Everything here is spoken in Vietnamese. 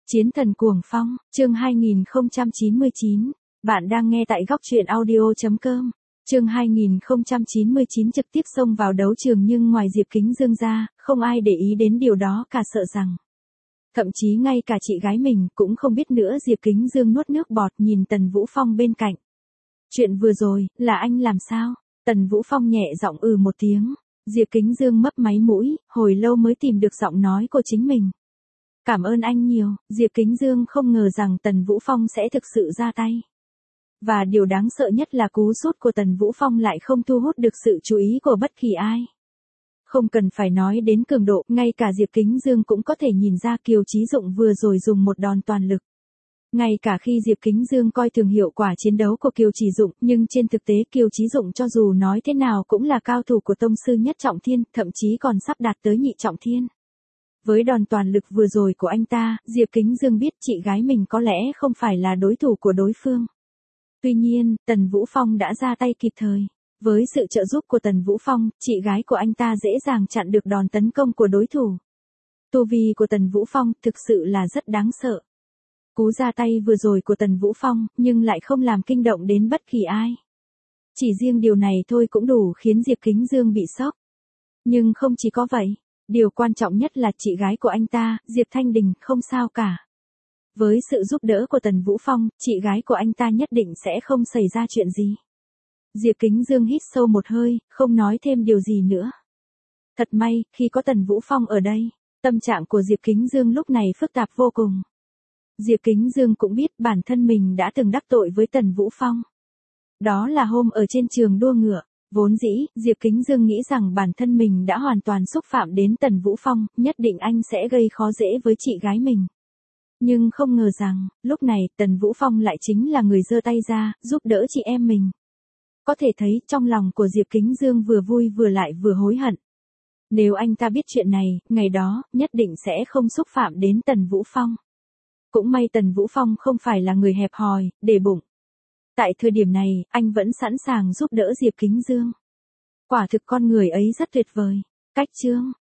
Chiến thần cuồng phong, chương 2099. Bạn đang nghe tại góc truyện audio.com. Chương 2099 trực tiếp xông vào đấu trường, nhưng ngoài Diệp Kính Dương ra, không ai để ý đến điều đó cả, sợ rằng thậm chí ngay cả chị gái mình cũng không biết nữa. Diệp Kính Dương nuốt nước bọt nhìn Tần Vũ Phong bên cạnh. Chuyện vừa rồi, là anh làm sao? Tần Vũ Phong nhẹ giọng một tiếng. Diệp Kính Dương mấp máy mũi, hồi lâu mới tìm được giọng nói của chính mình. Cảm ơn anh nhiều. Diệp Kính Dương không ngờ rằng Tần Vũ Phong sẽ thực sự ra tay. Và điều đáng sợ nhất là cú sút của Tần Vũ Phong lại không thu hút được sự chú ý của bất kỳ ai. Không cần phải nói đến cường độ, ngay cả Diệp Kính Dương cũng có thể nhìn ra Kiều Chí Dụng vừa rồi dùng một đòn toàn lực. Ngay cả khi Diệp Kính Dương coi thường hiệu quả chiến đấu của Kiều Chí Dụng, nhưng trên thực tế Kiều Chí Dụng cho dù nói thế nào cũng là cao thủ của tông sư nhất trọng thiên, thậm chí còn sắp đạt tới nhị trọng thiên. Với đòn toàn lực vừa rồi của anh ta, Diệp Kính Dương biết chị gái mình có lẽ không phải là đối thủ của đối phương. Tuy nhiên, Tần Vũ Phong đã ra tay kịp thời. Với sự trợ giúp của Tần Vũ Phong, chị gái của anh ta dễ dàng chặn được đòn tấn công của đối thủ. Tu vi của Tần Vũ Phong thực sự là rất đáng sợ. Cú ra tay vừa rồi của Tần Vũ Phong, nhưng lại không làm kinh động đến bất kỳ ai. Chỉ riêng điều này thôi cũng đủ khiến Diệp Kính Dương bị sốc. Nhưng không chỉ có vậy. Điều quan trọng nhất là chị gái của anh ta, Diệp Thanh Đình, không sao cả. Với sự giúp đỡ của Tần Vũ Phong, chị gái của anh ta nhất định sẽ không xảy ra chuyện gì. Diệp Kính Dương hít sâu một hơi, không nói thêm điều gì nữa. Thật may, khi có Tần Vũ Phong ở đây, tâm trạng của Diệp Kính Dương lúc này phức tạp vô cùng. Diệp Kính Dương cũng biết bản thân mình đã từng đắc tội với Tần Vũ Phong. Đó là hôm ở trên trường đua ngựa. Vốn dĩ, Diệp Kính Dương nghĩ rằng bản thân mình đã hoàn toàn xúc phạm đến Tần Vũ Phong, nhất định anh sẽ gây khó dễ với chị gái mình. Nhưng không ngờ rằng, lúc này Tần Vũ Phong lại chính là người giơ tay ra, giúp đỡ chị em mình. Có thể thấy trong lòng của Diệp Kính Dương vừa vui vừa lại vừa hối hận. Nếu anh ta biết chuyện này, ngày đó, nhất định sẽ không xúc phạm đến Tần Vũ Phong. Cũng may Tần Vũ Phong không phải là người hẹp hòi, để bụng. Tại thời điểm này, anh vẫn sẵn sàng giúp đỡ Diệp Kính Dương. Quả thực con người ấy rất tuyệt vời. Cách chương.